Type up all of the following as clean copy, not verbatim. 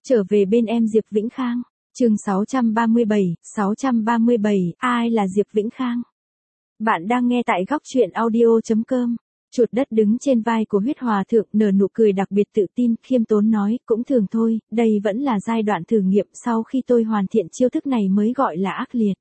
Trở về bên em Diệp Vĩnh Khang. Chương 637, ai là Diệp Vĩnh Khang? Bạn đang nghe tại góc truyện audio.com. Chuột đất đứng trên vai của Huyết Hòa Thượng nở nụ cười đặc biệt tự tin, khiêm tốn nói, cũng thường thôi, đây vẫn là giai đoạn thử nghiệm, sau khi tôi hoàn thiện chiêu thức này mới gọi là ác liệt.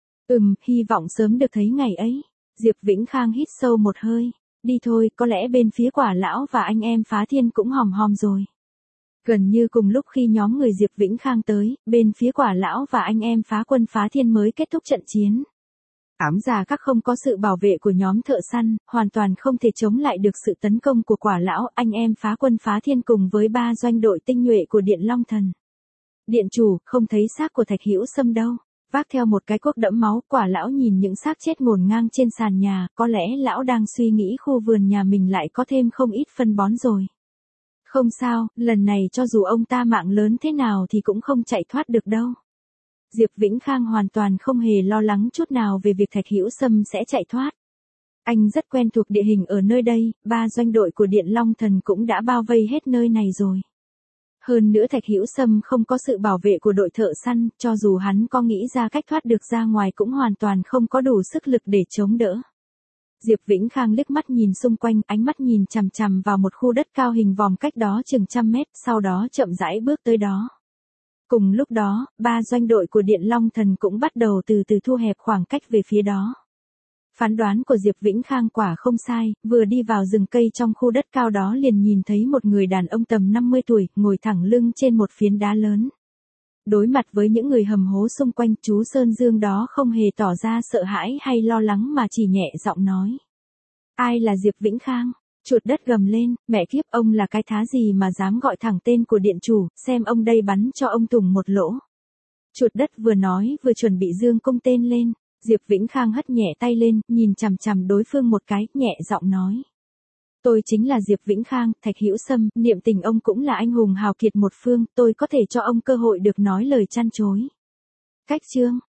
Hy vọng sớm được thấy ngày ấy. Diệp Vĩnh Khang hít sâu một hơi. Đi thôi, có lẽ bên phía Quả Lão và anh em Phá Thiên cũng hòm hòm rồi. Gần như cùng lúc khi nhóm người Diệp Vĩnh Khang tới, bên phía Quả Lão và anh em Phá Quân Phá Thiên mới kết thúc trận chiến. Ám Già Các không có sự bảo vệ của nhóm thợ săn, hoàn toàn không thể chống lại được sự tấn công của Quả Lão, anh em Phá Quân Phá Thiên cùng với 3 doanh đội tinh nhuệ của Điện Long Thần. Điện chủ, không thấy xác của Thạch Hữu Sâm đâu. Vác theo một cái cuốc đẫm máu, Quả Lão nhìn những xác chết ngổn ngang trên sàn nhà, có lẽ lão đang suy nghĩ khu vườn nhà mình lại có thêm không ít phân bón rồi. Không sao, lần này cho dù ông ta mạng lớn thế nào thì cũng không chạy thoát được đâu. Diệp Vĩnh Khang hoàn toàn không hề lo lắng chút nào về việc Thạch Hữu Sâm sẽ chạy thoát. Anh rất quen thuộc địa hình ở nơi đây, 3 doanh đội của Điện Long Thần cũng đã bao vây hết nơi này rồi. Hơn nữa Thạch Hữu Sâm không có sự bảo vệ của đội thợ săn, cho dù hắn có nghĩ ra cách thoát được ra ngoài cũng hoàn toàn không có đủ sức lực để chống đỡ. Diệp Vĩnh Khang liếc mắt nhìn xung quanh, ánh mắt nhìn chằm chằm vào một khu đất cao hình vòm cách đó chừng 100 mét, sau đó chậm rãi bước tới đó. Cùng lúc đó, 3 doanh đội của Điện Long Thần cũng bắt đầu từ từ thu hẹp khoảng cách về phía đó. Phán đoán của Diệp Vĩnh Khang quả không sai, vừa đi vào rừng cây trong khu đất cao đó liền nhìn thấy một người đàn ông tầm 50 tuổi, ngồi thẳng lưng trên một phiến đá lớn. Đối mặt với những người hầm hố xung quanh, chú Sơn Dương đó không hề tỏ ra sợ hãi hay lo lắng mà chỉ nhẹ giọng nói. Ai là Diệp Vĩnh Khang? Chuột đất gầm lên, mẹ kiếp, ông là cái thá gì mà dám gọi thẳng tên của điện chủ, xem ông đây bắn cho ông Tùng một lỗ. Chuột đất vừa nói vừa chuẩn bị giương cung tên lên. Diệp Vĩnh Khang hất nhẹ tay lên, nhìn chằm chằm đối phương một cái, nhẹ giọng nói. Tôi chính là Diệp Vĩnh Khang, Thạch Hữu Sâm, niệm tình ông cũng là anh hùng hào kiệt một phương, tôi có thể cho ông cơ hội được nói lời chăn chối. Cách chương,